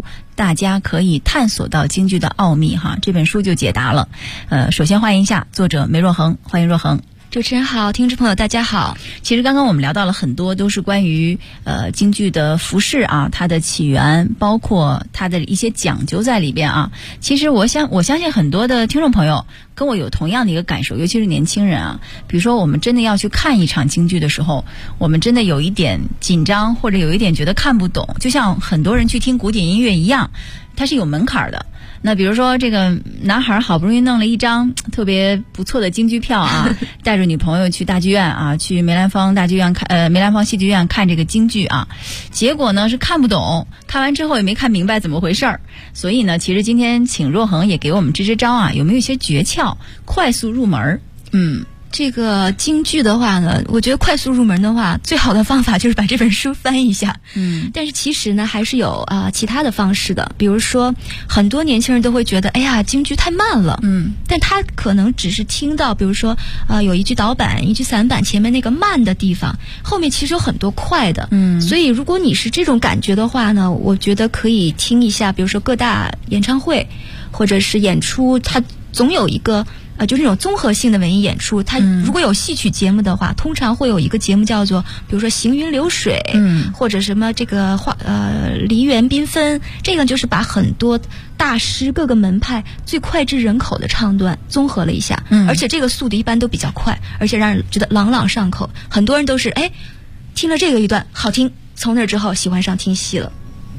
书，大家可以探索到京剧的奥秘哈。这本书就解答了。首先欢迎一下作者梅若恒，欢迎若恒。 主持人好，听众朋友大家好。 其实刚刚我们聊到了很多，都是关于京剧的服饰啊，它的起源，包括它的一些讲究在里边啊。其实我相信很多的听众朋友跟我有同样的一个感受，尤其是年轻人啊。比如说我们真的要去看一场京剧的时候，我们真的有一点紧张，或者有一点觉得看不懂，就像很多人去听古典音乐一样，它是有门槛的。那比如说这个男孩好不容易弄了一张特别不错的京剧票啊，带着女朋友去大剧院啊，去梅兰芳大剧院梅兰芳戏剧院看这个京剧啊，结果呢是看不懂，看完之后也没看明白怎么回事儿。所以呢，其实今天请若恒也给我们支招啊，有没有一些诀窍，快速入门？ 这个京剧的话呢，我觉得快速入门的话，最好的方法就是把这本书翻一下。但是其实呢，还是有其他的方式的。比如说，很多年轻人都会觉得，哎呀，京剧太慢了。但他可能只是听到，比如说有一句导板、一句散板，前面那个慢的地方，后面其实有很多快的。所以如果你是这种感觉的话呢，我觉得可以听一下，比如说各大演唱会或者是演出，它总有一个。就是那种综合性的文艺演出，它如果有戏曲节目的话，通常会有一个节目叫做，比如说行云流水，或者什么这个梨园缤纷，这个就是把很多大师各个门派最脍炙人口的唱段综合了一下，而且这个速度一般都比较快，而且让人觉得朗朗上口，很多人都是听了这个一段好听，从那之后喜欢上听戏了。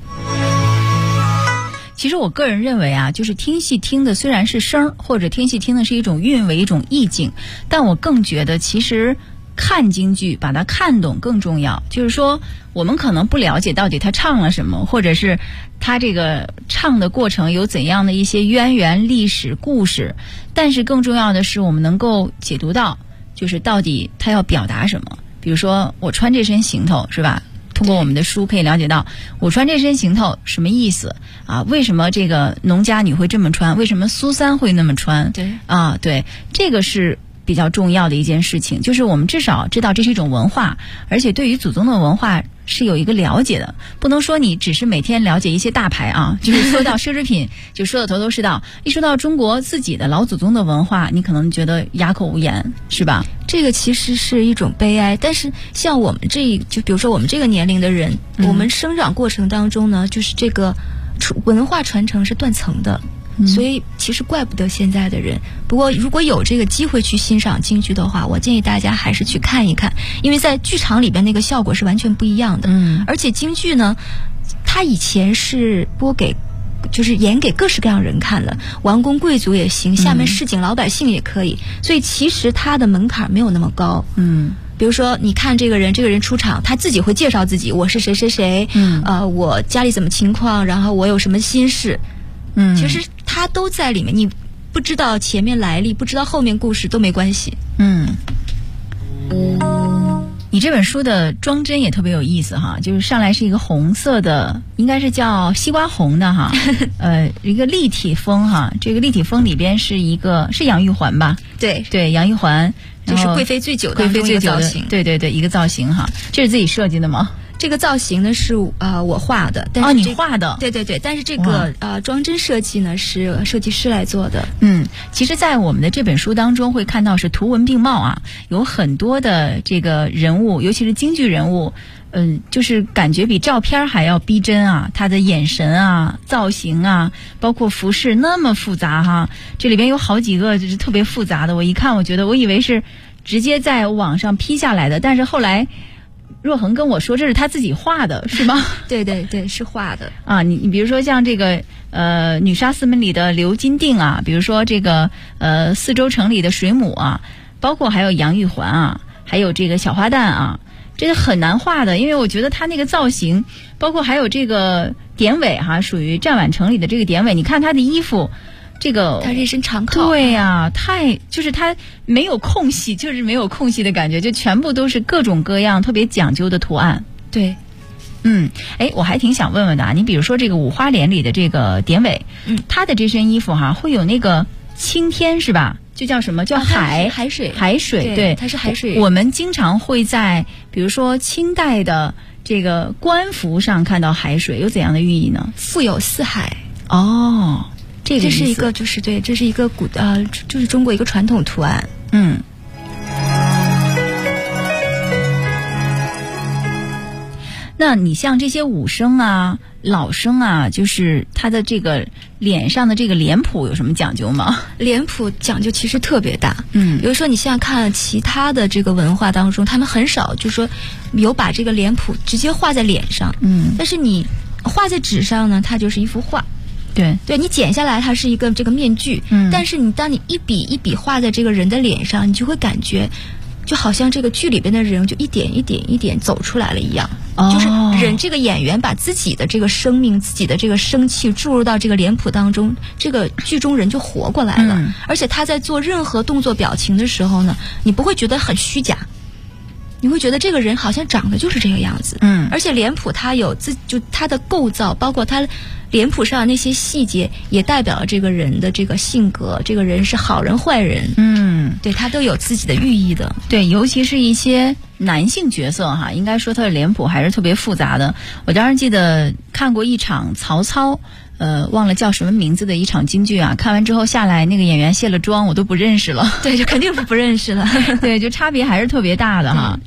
其实我个人认为啊，就是听戏听的虽然是声，或者听戏听的是一种韵味、一种意境，但我更觉得其实看京剧把它看懂更重要。就是说我们可能不了解到底他唱了什么，或者是他这个唱的过程有怎样的一些渊源、历史、故事，但是更重要的是我们能够解读到就是到底他要表达什么。比如说我穿这身行头是吧，通过我们的书可以了解到我穿这身行头什么意思啊？为什么这个农家女会这么穿？为什么苏三会那么穿？对，这个是比较重要的一件事情，就是我们至少知道这是一种文化，而且对于祖宗的文化是有一个了解的，不能说你只是每天了解一些大牌啊，就是说到奢侈品就说的头头是道，一说到中国自己的老祖宗的文化，你可能觉得哑口无言，是吧？ 这个其实是一种悲哀，但是像我们就比如说我们这个年龄的人，我们生长过程当中呢，就是这个文化传承是断层的。所以其实怪不得现在的人。不过如果有这个机会去欣赏京剧的话，我建议大家还是去看一看，因为在剧场里边那个效果是完全不一样的。而且京剧呢，它以前是就是演给各式各样人看的，王公贵族也行，下面市井老百姓也可以，所以其实它的门槛没有那么高。比如说你看这个人出场，他自己会介绍自己，我是谁谁谁，我家里怎么情况，然后我有什么心事。其实它都在里面，你不知道前面来历，不知道后面故事都没关系。 你这本书的装帧也特别有意思哈，就是上来是一个红色的，应该是叫西瓜红的哈，一个立体风哈，这个立体风里边是杨玉环吧？对，杨玉环， 这是贵妃醉酒当中一个造型， 对，一个造型哈，这是自己设计的吗？ 这个造型呢是我画的，但是你画的？ 对，但是这个装帧设计呢是设计师来做的。 其实在我们的这本书当中会看到是图文并茂啊，有很多的这个人物，尤其是京剧人物，就是感觉比照片还要逼真啊，他的眼神啊、造型啊，包括服饰那么复杂哈，这里边有好几个就是特别复杂的，我一看我以为是直接在网上 P 下来的，但是后来若恒跟我说这是他自己画的，是吗？ 对，是画的啊。你比如说像这个女杀四门里的刘金定啊，比如说这个四周城里的水母啊，包括还有杨玉环啊，还有这个小花旦啊，这是很难画的，因为我觉得他那个造型，包括还有这个典韦哈，属于战宛城里的这个典韦，你看他的衣服。这个他是一身长袍， 对呀，就是他没有空隙，就是没有空隙的感觉，就全部都是各种各样特别讲究的图案。 对， 我还挺想问问的啊，你比如说这个五花脸里的这个典韦，他的这身衣服哈，会有那个青天是吧？就叫什么叫海水， 对，它是海水。 我们经常会在比如说清代的这个官服上看到海水有怎样的寓意呢？ 富有四海。 哦，这是一个就是对，这是一个就是中国一个传统图案。 嗯。那你像这些武生啊、老生啊，就是他的这个脸上的这个脸谱有什么讲究吗？ 脸谱讲究其实特别大。 嗯， 比如说你现在看其他的这个文化当中，他们很少就说有把这个脸谱直接画在脸上。 嗯， 但是你画在纸上呢，它就是一幅画。 对， 你剪下来它是一个这个面具。但是当你一笔一笔画在这个人的脸上，你就会感觉就好像这个剧里边的人就一点一点一点走出来了一样。就是人这个演员把自己的这个生命、自己的这个生气注入到这个脸谱当中，这个剧中人就活过来了。而且他在做任何动作表情的时候呢，你不会觉得很虚假，你会觉得这个人好像长得就是这个样子。而且脸谱它有就它的构造，包括它脸谱上那些细节，也代表了这个人的这个性格，这个人是好人坏人。对，他都有自己的寓意的。 对，尤其是一些男性角色哈，应该说他的脸谱还是特别复杂的。我当时记得看过一场曹操，忘了叫什么名字的一场京剧啊，看完之后下来，那个演员卸了妆，我都不认识了。 对，就肯定是不认识了。 对，就差别还是特别大的哈。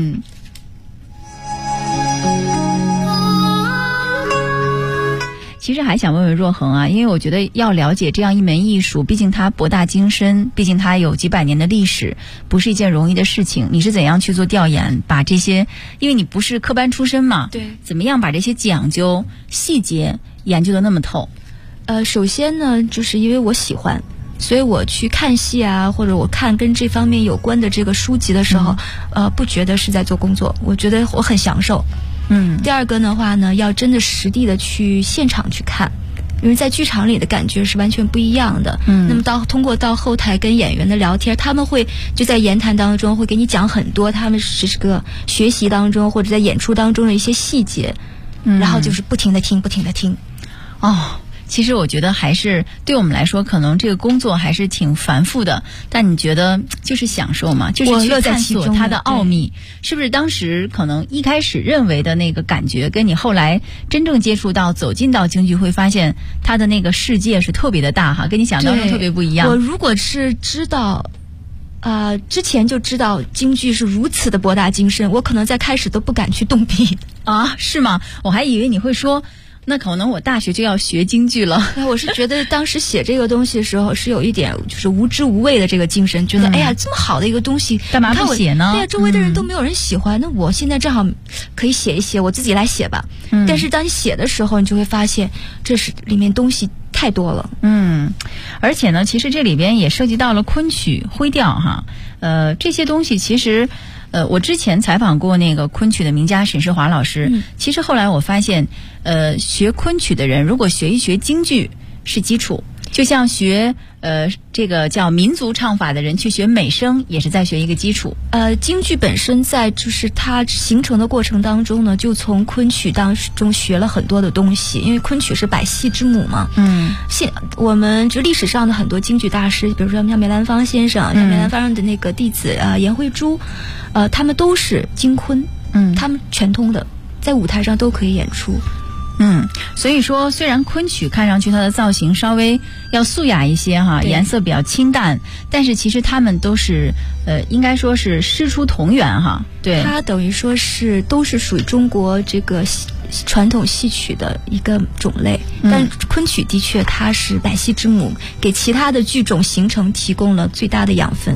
其实还想问问若恒啊，因为我觉得要了解这样一门艺术，毕竟它博大精深，毕竟它有几百年的历史，不是一件容易的事情。你是怎样去做调研，把这些，因为你不是科班出身嘛， 对， 怎么样把这些讲究细节研究得那么透？ 首先呢，就是因为我喜欢，所以我去看戏啊，或者我看跟这方面有关的这个书籍的时候，不觉得是在做工作，我觉得我很享受。第二个的话呢，要真的实地的去现场去看，因为在剧场里的感觉是完全不一样的。那么通过到后台跟演员的聊天，他们会就在言谈当中会给你讲很多他们是这个学习当中或者在演出当中的一些细节，然后就是不停的听。其实我觉得还是对我们来说，可能这个工作还是挺繁复的，但你觉得就是享受嘛，就是去探索它的奥秘，是不是？当时可能一开始认为的那个感觉，跟你后来真正接触到、走进到京剧，会发现它的那个世界是特别的大哈，跟你想当中特别不一样。 我如果是知道之前就知道京剧是如此的博大精深，我可能在开始都不敢去动笔啊？是吗？我还以为你会说，那可能我大学就要学京剧了。 我是觉得当时写这个东西的时候是有一点就是无知无畏的这个精神，觉得哎呀这么好的一个东西干嘛不写呢？ 对呀，周围的人都没有人喜欢，那我现在正好可以写一写，我自己来写吧。但是当你写的时候，你就会发现这是里面东西太多了。 而且呢，其实这里边也涉及到了昆曲、徽调哈，这些东西其实。我之前采访过那个昆曲的名家沈世华老师，其实后来我发现，学昆曲的人如果学一学京剧是基础，就像学这个叫民族唱法的人去学美声，也是在学一个基础。 京剧本身在就是它形成的过程当中呢，就从昆曲当中学了很多的东西，因为昆曲是百戏之母嘛。我们就历史上的很多京剧大师，比如说像梅兰芳先生，像梅兰芳的那个弟子颜慧珠，他们都是京昆，他们全通的，在舞台上都可以演出。 所以说虽然昆曲看上去它的造型稍微要素雅一些哈，颜色比较清淡，但是其实他们都是应该说是师出同源哈。对， 它等于说是都是属于中国这个传统戏曲的一个种类，但昆曲的确它是百戏之母，给其他的剧种形成提供了最大的养分。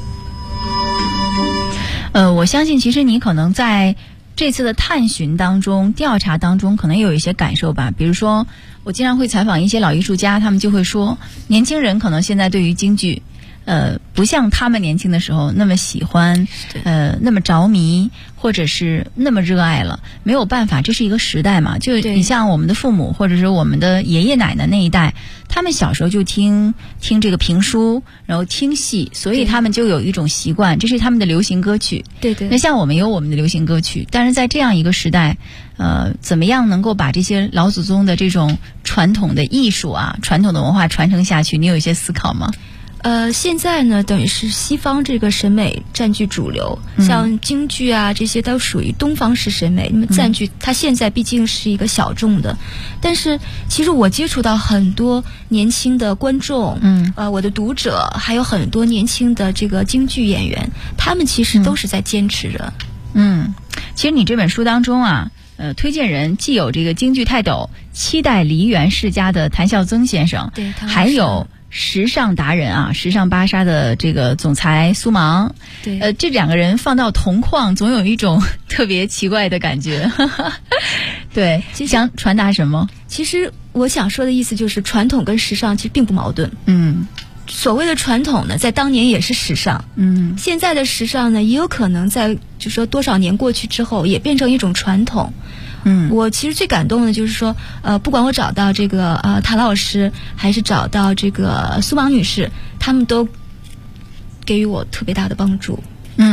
我相信其实你可能在这次的探寻当中、调查当中，可能有一些感受吧。比如说，我经常会采访一些老艺术家，他们就会说，年轻人可能现在对于京剧，不像他们年轻的时候那么喜欢，那么着迷，或者是那么热爱了。没有办法，这是一个时代嘛。就你像我们的父母，或者是我们的爷爷奶奶那一代，他们小时候就听这个评书，然后听戏，所以他们就有一种习惯，这是他们的流行歌曲。 对。 那像我们有我们的流行歌曲，但是在这样一个时代，怎么样能够把这些老祖宗的这种传统的艺术啊、传统的文化传承下去？你有一些思考吗？ 现在呢，等于是西方这个审美占据主流，像京剧啊这些都属于东方式审美，那么占据它现在毕竟是一个小众的，但是其实我接触到很多年轻的观众，我的读者，还有很多年轻的这个京剧演员，他们其实都是在坚持着。 其实你这本书当中啊，推荐人既有这个京剧泰斗7代梨园世家的谭孝曾先生， 对， 还有时尚达人啊，时尚芭莎的这个总裁苏芒， 对， 这两个人放到同框，总有一种特别奇怪的感觉。对，想传达什么？ 其实我想说的意思就是，传统跟时尚其实并不矛盾。所谓的传统呢，在当年也是时尚。现在的时尚呢，也有可能在就说多少年过去之后，也变成一种传统。我其实最感动的就是说，不管我找到这个谭老师，还是找到这个苏芒女士，他们都给予我特别大的帮助。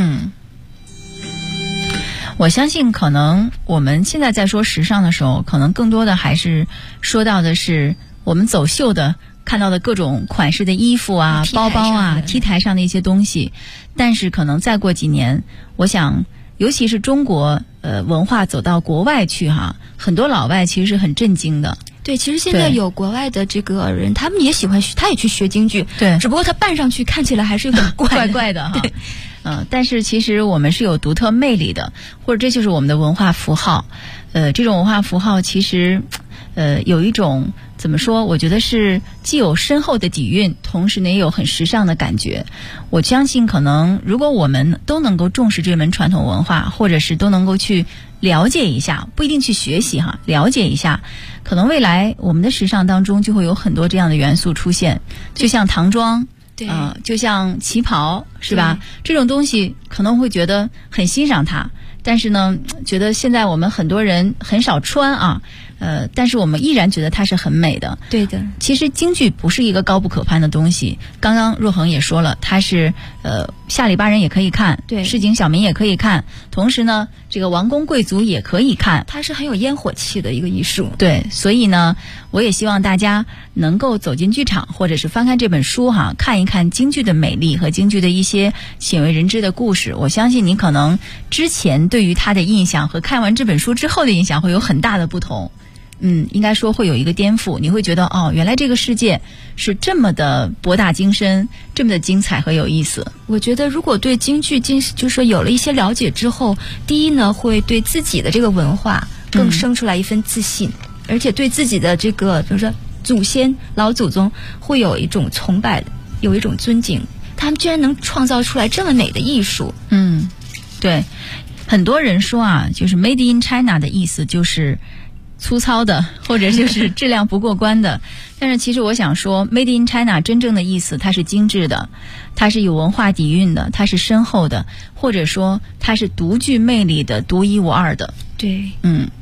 我相信可能我们现在在说时尚的时候，可能更多的还是说到的是我们走秀的看到的各种款式的衣服啊、包包啊、T 台上的一些东西。但是可能再过几年，我想尤其是中国文化走到国外去哈，很多老外其实是很震惊的。 对，其实现在有国外的这个人，他们也喜欢他也去学京剧， 对， 只不过他扮上去看起来还是有点怪怪的哈。但是其实我们是有独特魅力的，或者这就是我们的文化符号。这种文化符号其实有一种怎么说？我觉得是既有深厚的底蕴，同时呢也有很时尚的感觉。我相信可能如果我们都能够重视这门传统文化，或者是都能够去了解一下，不一定去学习哈，了解一下，可能未来我们的时尚当中就会有很多这样的元素出现，就像唐装。就像旗袍是吧？这种东西可能会觉得很欣赏它，但是呢，觉得现在我们很多人很少穿啊，但是我们依然觉得它是很美的。 对的， 其实京剧不是一个高不可攀的东西。刚刚若恒也说了，它是下里巴人也可以看， 对， 市井小民也可以看，同时呢，这个王公贵族也可以看， 它是很有烟火气的一个艺术。 对，所以呢，我也希望大家能够走进剧场，或者是翻看这本书哈，看一看京剧的美丽和京剧的一些鲜为人知的故事。我相信你可能之前对于它的印象和看完这本书之后的印象会有很大的不同。应该说会有一个颠覆，你会觉得原来这个世界是这么的博大精深，这么的精彩和有意思。 我觉得如果对京剧就是说有了一些了解之后，第一呢，会对自己的这个文化更生出来一份自信，而且对自己的这个比如说祖先老祖宗会有一种崇拜，有一种尊敬，他们居然能创造出来这么美的艺术。 对，很多人说啊，就是 Made in China 的意思就是粗糙的，或者就是质量不过关的。但是其实我想说 Made in China 真正的意思，它是精致的，它是有文化底蕴的，它是深厚的，或者说它是独具魅力的，独一无二的。 对，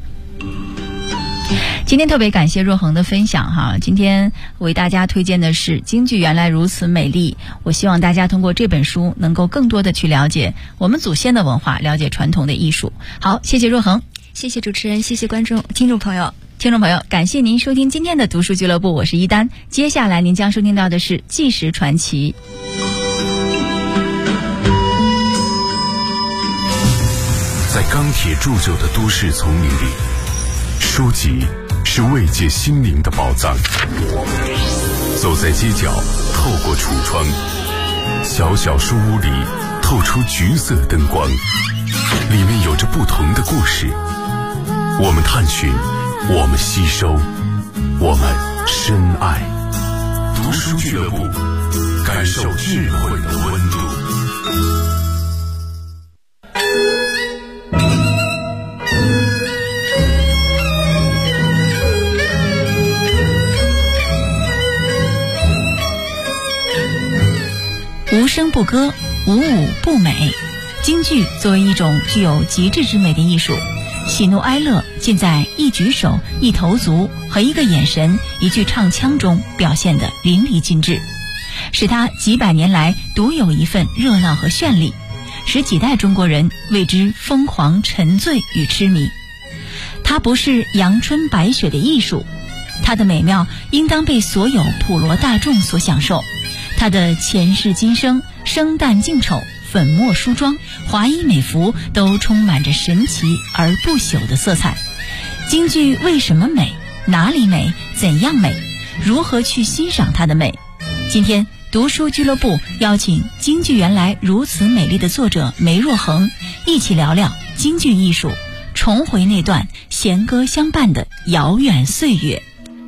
今天特别感谢若恒的分享哈，今天为大家推荐的是京剧原来如此美丽。我希望大家通过这本书能够更多的去了解我们祖先的文化，了解传统的艺术。好，谢谢若恒。 谢谢主持人，谢谢听众朋友， 感谢您收听今天的读书俱乐部，我是一丹。接下来您将收听到的是《纪实传奇》。 在钢铁铸就的都市丛林里，书籍是慰藉心灵的宝藏。走在街角，透过橱窗，小小书屋里透出橘色灯光，里面有着不同的故事。我们探寻，我们吸收，我们深爱。读书俱乐部，感受智慧的温度。 无声不歌，无舞不美。京剧作为一种具有极致之美的艺术，喜怒哀乐尽在一举手、一投足和一个眼神、一句唱腔中表现得淋漓尽致，使它几百年来独有一份热闹和绚丽，使几代中国人为之疯狂沉醉与痴迷。它不是阳春白雪的艺术，它的美妙应当被所有普罗大众所享受， 她的前世今生、生旦净丑、粉墨梳妆、华衣美服都充满着神奇而不朽的色彩。京剧为什么美？哪里美？怎样美？如何去欣赏它的美？今天读书俱乐部邀请京剧原来如此美丽的作者梅若恒，一起聊聊京剧艺术，重回那段弦歌相伴的遥远岁月。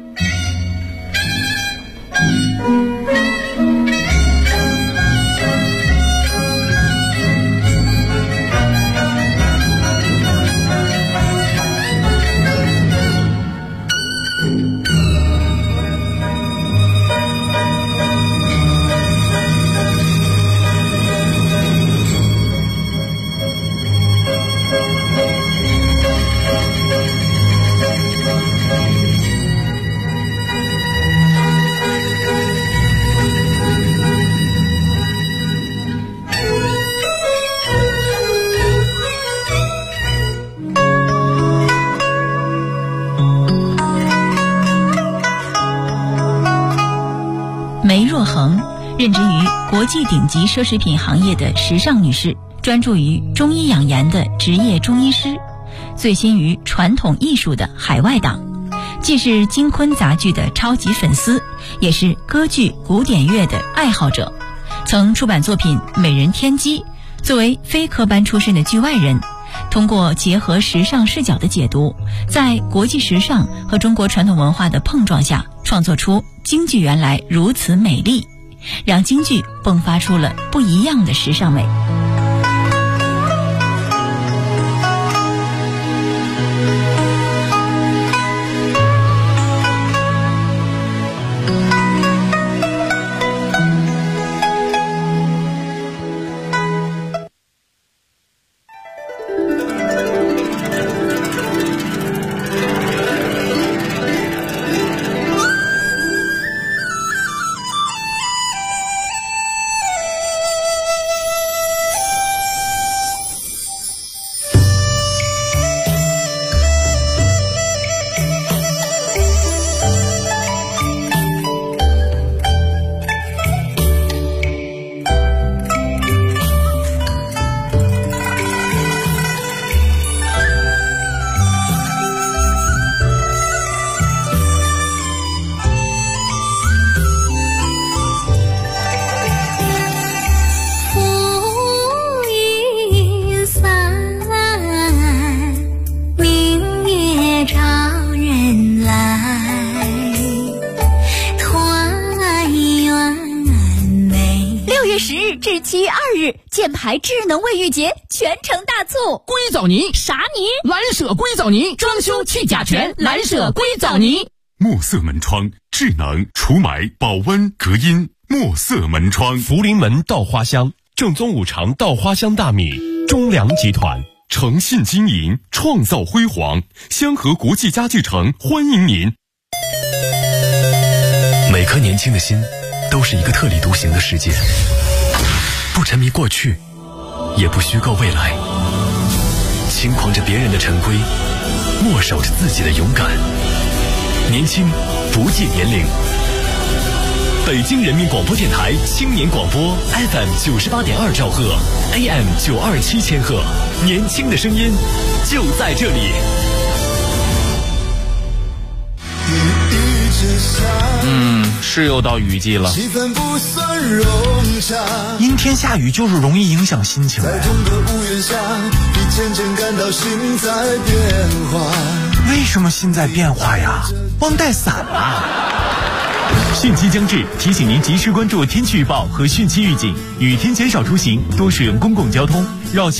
梅若恒任职于国际顶级奢侈品行业的时尚女士，专注于中医养颜的职业中医师，醉心于传统艺术的海外党，既是京昆杂剧的超级粉丝，也是歌剧古典乐的爱好者，曾出版作品《美人天机》。作为非科班出身的剧外人，通过结合时尚视角的解读，在国际时尚和中国传统文化的碰撞下，创作出京剧原来如此美丽，让京剧迸发出了不一样的时尚美。 至7月2日，箭牌智能卫浴节全城大促， 硅藻泥啥泥？ 蓝舍硅藻泥，装修去甲醛，蓝舍硅藻泥。 墨色门窗，智能除霾、保温、隔音。墨色门窗， 福临门稻花香，正宗五常稻花香大米，中粮集团。 诚信经营，创造辉煌。香河国际家具城欢迎您。 每颗年轻的心都是一个特立独行的世界，不沉迷过去，也不虚构未来，轻狂着别人的陈规，默守着自己的勇敢。年轻不计年龄。北京人民广播电台青年广播 FM 98.2兆赫 AM 927千赫，年轻的声音就在这里。 是又到雨季了， 气氛不算融洽， 阴天下雨就是容易影响心情。 在众个屋檐下，你渐渐感到心在变化。 为什么心在变化呀？忘带伞了。 汛期将至，提醒您及时关注天气预报和汛期预警，雨天减少出行，多使用公共交通，绕